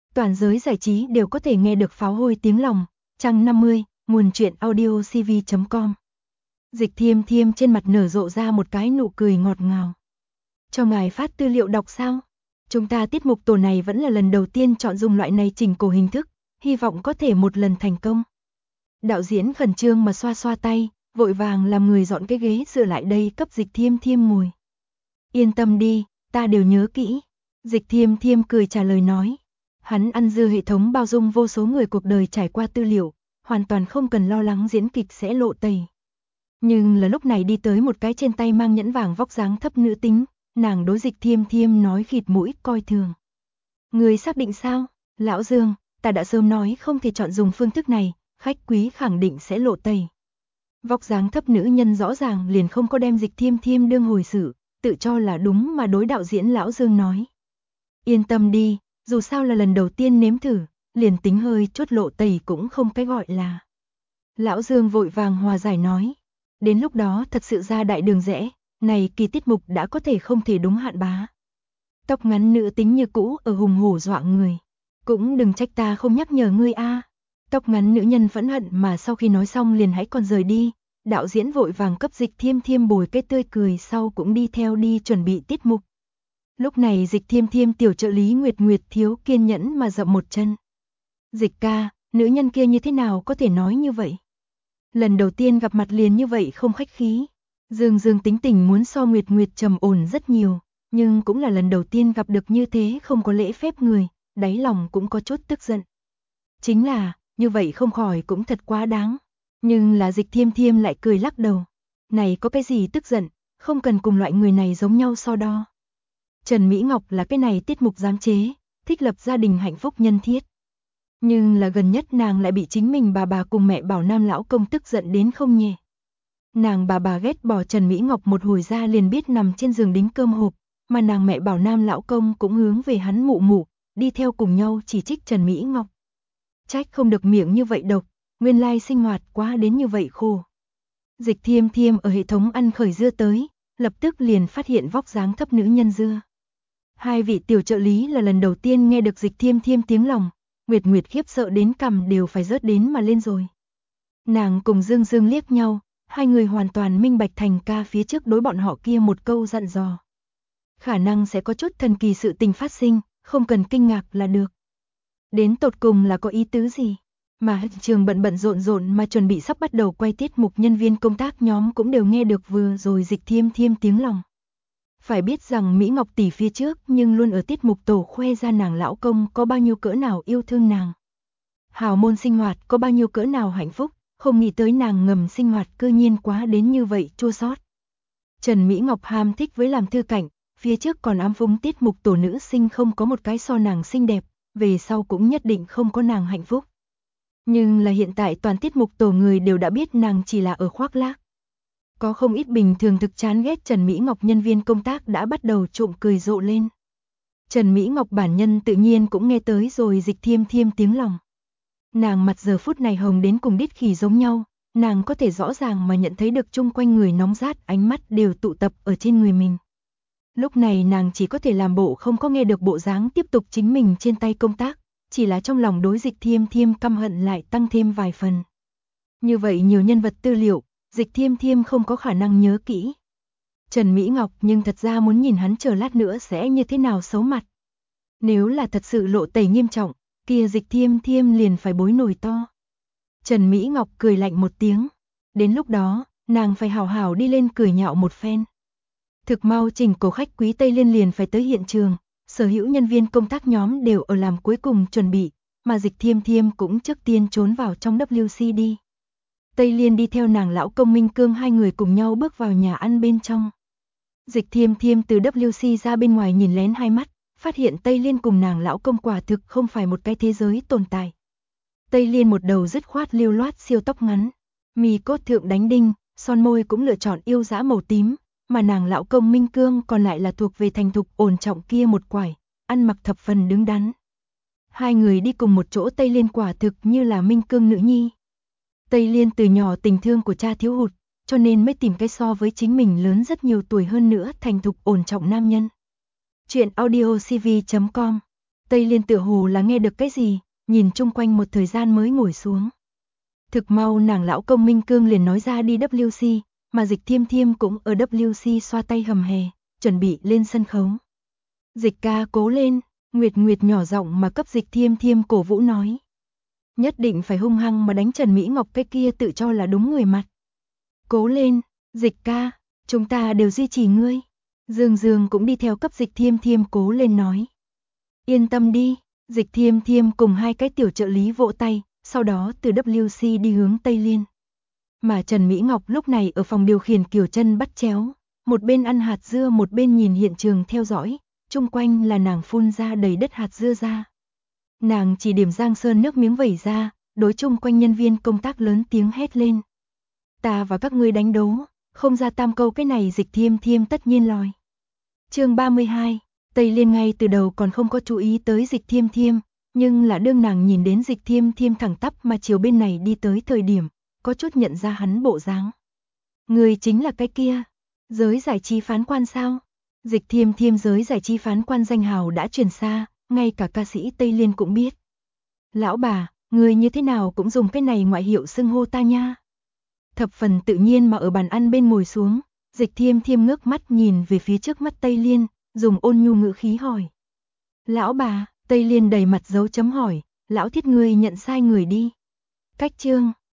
Toàn giới giải trí đều có thể nghe được pháo hôi tiếng lòng. Trang 50, nguồn truyện audio cv.com. Dịch Thiêm Thiêm trên mặt nở rộ ra một cái nụ cười ngọt ngào. Cho ngài phát tư liệu đọc sao? Chúng ta tiết mục tổ này vẫn là lần đầu tiên chọn dùng loại này chỉnh cổ hình thức, hy vọng có thể một lần thành công. Đạo diễn khẩn trương mà xoa xoa tay, vội vàng làm người dọn cái ghế dựa lại đây cấp Dịch Thiêm Thiêm ngồi. Yên tâm đi, ta đều nhớ kỹ. Dịch Thiêm Thiêm cười trả lời nói. Hắn ăn dưa hệ thống bao dung vô số người cuộc đời trải qua tư liệu, hoàn toàn không cần lo lắng diễn kịch sẽ lộ tẩy. Nhưng là lúc này đi tới một cái trên tay mang nhẫn vàng vóc dáng thấp nữ tính, nàng đối Dịch Thiêm Thiêm nói khịt mũi coi thường. Người xác định sao? Lão Dương, ta đã sớm nói không thể chọn dùng phương thức này, khách quý khẳng định sẽ lộ tẩy. Vóc dáng thấp nữ nhân rõ ràng liền không có đem Dịch Thiêm Thiêm đương hồi xử, tự cho là đúng mà đối đạo diễn Lão Dương nói. Yên tâm đi, dù sao là lần đầu tiên nếm thử, liền tính hơi chút lộ tẩy cũng không cái gọi là. Lão Dương vội vàng hòa giải nói. Đến lúc đó thật sự ra đại đường rẽ, này kỳ tiết mục đã có thể không thể đúng hạn bá. Tóc ngắn nữ tính như cũ ở hùng hổ dọa người. Cũng đừng trách ta không nhắc nhở ngươi a. Tóc ngắn nữ nhân phẫn hận mà sau khi nói xong liền hãy còn rời đi. Đạo diễn vội vàng cấp Dịch Thiêm Thiêm bồi cái tươi cười sau cũng đi theo đi chuẩn bị tiết mục. Lúc này Dịch Thiêm Thiêm tiểu trợ lý Nguyệt Nguyệt thiếu kiên nhẫn mà dậm một chân. Dịch ca, nữ nhân kia như thế nào có thể nói như vậy? Lần đầu tiên gặp mặt liền như vậy không khách khí. Dương Dương tính tình muốn so Nguyệt Nguyệt trầm ổn rất nhiều, nhưng cũng là lần đầu tiên gặp được như thế không có lễ phép người, đáy lòng cũng có chút tức giận. Chính là, như vậy không khỏi cũng thật quá đáng. Nhưng là Dịch Thiêm Thiêm lại cười lắc đầu. Này có cái gì tức giận, không cần cùng loại người này giống nhau so đo. Trần Mỹ Ngọc là cái này tiết mục giám chế, thích lập gia đình hạnh phúc nhân thiết. Nhưng là gần nhất nàng lại bị chính mình bà cùng mẹ bảo nam lão công tức giận đến không nhẹ. Nàng bà ghét bỏ Trần Mỹ Ngọc một hồi ra liền biết nằm trên giường đính cơm hộp, mà nàng mẹ bảo nam lão công cũng hướng về hắn mụ, đi theo cùng nhau chỉ trích Trần Mỹ Ngọc. Trách không được miệng như vậy độc, nguyên lai sinh hoạt quá đến như vậy khổ. Dịch Thiêm Thiêm ở hệ thống ăn khởi dưa tới, lập tức liền phát hiện vóc dáng thấp nữ nhân dưa. Hai vị tiểu trợ lý là lần đầu tiên nghe được Dịch Thiêm Thiêm tiếng lòng, Nguyệt Nguyệt khiếp sợ đến cằm đều phải rớt đến mà lên rồi. Nàng cùng Dương Dương liếc nhau, hai người hoàn toàn minh bạch Thành ca phía trước đối bọn họ kia một câu dặn dò. Khả năng sẽ có chút thần kỳ sự tình phát sinh, không cần kinh ngạc là được. Đến tột cùng là có ý tứ gì? Mà trường bận rộn mà chuẩn bị sắp bắt đầu quay tiết mục nhân viên công tác nhóm cũng đều nghe được vừa rồi Dịch Thiêm Thiêm tiếng lòng. Phải biết rằng Mỹ Ngọc tỷ phía trước nhưng luôn ở tiết mục tổ khoe ra nàng lão công có bao nhiêu cỡ nào yêu thương nàng. Hào môn sinh hoạt có bao nhiêu cỡ nào hạnh phúc, không nghĩ tới nàng ngầm sinh hoạt cư nhiên quá đến như vậy chua xót. Trần Mỹ Ngọc ham thích với làm thư cảnh, phía trước còn ám phúng tiết mục tổ nữ sinh không có một cái so nàng xinh đẹp, về sau cũng nhất định không có nàng hạnh phúc. Nhưng là hiện tại toàn tiết mục tổ người đều đã biết nàng chỉ là ở khoác lác. Có không ít bình thường thực chán ghét Trần Mỹ Ngọc nhân viên công tác đã bắt đầu trộm cười rộ lên. Trần Mỹ Ngọc bản nhân tự nhiên cũng nghe tới rồi Dịch Thiêm Thiêm tiếng lòng. Nàng mặt giờ phút này hồng đến cùng đít khỉ giống nhau, nàng có thể rõ ràng mà nhận thấy được chung quanh người nóng rát ánh mắt đều tụ tập ở trên người mình. Lúc này nàng chỉ có thể làm bộ không có nghe được bộ dáng tiếp tục chính mình trên tay công tác, chỉ là trong lòng đối Dịch Thiêm Thiêm căm hận lại tăng thêm vài phần. Như vậy nhiều nhân vật tư liệu, Dịch Thiêm Thiêm không có khả năng nhớ kỹ. Trần Mỹ Ngọc nhưng thật ra muốn nhìn hắn chờ lát nữa sẽ như thế nào xấu mặt. Nếu là thật sự lộ tẩy nghiêm trọng, kia Dịch Thiêm Thiêm liền phải bối nổi to. Trần Mỹ Ngọc cười lạnh một tiếng. Đến lúc đó, nàng phải hào hào đi lên cười nhạo một phen. Thực mau chỉnh cổ khách quý Tây Liên liền phải tới hiện trường, sở hữu nhân viên công tác nhóm đều ở làm cuối cùng chuẩn bị, mà Dịch Thiêm Thiêm cũng trước tiên trốn vào trong WC đi. Tây Liên đi theo nàng lão công Minh Cương hai người cùng nhau bước vào nhà ăn bên trong. Dịch Thiêm Thiêm từ WC ra bên ngoài nhìn lén hai mắt, phát hiện Tây Liên cùng nàng lão công quả thực không phải một cái thế giới tồn tại. Tây Liên một đầu dứt khoát lưu loát siêu tóc ngắn, mì cốt thượng đánh đinh, son môi cũng lựa chọn yêu dã màu tím, mà nàng lão công Minh Cương còn lại là thuộc về thành thục ổn trọng kia một quải, ăn mặc thập phần đứng đắn. Hai người đi cùng một chỗ Tây Liên quả thực như là Minh Cương nữ nhi. Tây Liên từ nhỏ tình thương của cha thiếu hụt, cho nên mới tìm cái so với chính mình lớn rất nhiều tuổi hơn nữa thành thục ổn trọng nam nhân. Chuyện audio cv.com Tây Liên tựa hồ là nghe được cái gì, nhìn chung quanh một thời gian mới ngồi xuống. Thực mau nàng lão công Minh Cương liền nói ra đi WC, mà Dịch Thiêm Thiêm cũng ở WC xoa tay hầm hè, chuẩn bị lên sân khấu. Dịch ca cố lên, Nguyệt Nguyệt nhỏ giọng mà cấp Dịch Thiêm Thiêm cổ vũ nói. Nhất định phải hung hăng mà đánh Trần Mỹ Ngọc cái kia tự cho là đúng người mặt. Cố lên, Dịch ca, chúng ta đều duy trì ngươi. Dương Dương cũng đi theo cấp Dịch Thiêm Thiêm cố lên nói. Yên tâm đi, Dịch Thiêm Thiêm cùng hai cái tiểu trợ lý vỗ tay, sau đó từ WC đi hướng Tây Liên. Mà Trần Mỹ Ngọc lúc này ở phòng điều khiển kiểu chân bắt chéo, một bên ăn hạt dưa một bên nhìn hiện trường theo dõi, chung quanh là nàng phun ra đầy đất hạt dưa ra. Nàng chỉ điểm Giang Sơn nước miếng vẩy ra, đối chung quanh nhân viên công tác lớn tiếng hét lên. Ta và các ngươi đánh đấu, không ra tam câu cái này Dịch Thiêm Thiêm tất nhiên lòi. Chương 32, Tây Liên ngay từ đầu còn không có chú ý tới Dịch Thiêm Thiêm, nhưng là đương nàng nhìn đến Dịch Thiêm Thiêm thẳng tắp mà chiều bên này đi tới thời điểm, có chút nhận ra hắn bộ dáng. Người chính là cái kia, giới giải trí phán quan sao? Dịch Thiêm Thiêm giới giải trí phán quan danh hào đã truyền xa, ngay cả ca sĩ Tây Liên cũng biết. Lão bà, người như thế nào cũng dùng cái này ngoại hiệu xưng hô ta nha. Thập phần tự nhiên mà ở bàn ăn bên ngồi xuống, Dịch Thiêm Thiêm ngước mắt nhìn về phía trước mắt Tây Liên, dùng ôn nhu ngữ khí hỏi. Lão bà, Tây Liên đầy mặt dấu chấm hỏi, lão thiết ngươi nhận sai người đi. Cách chương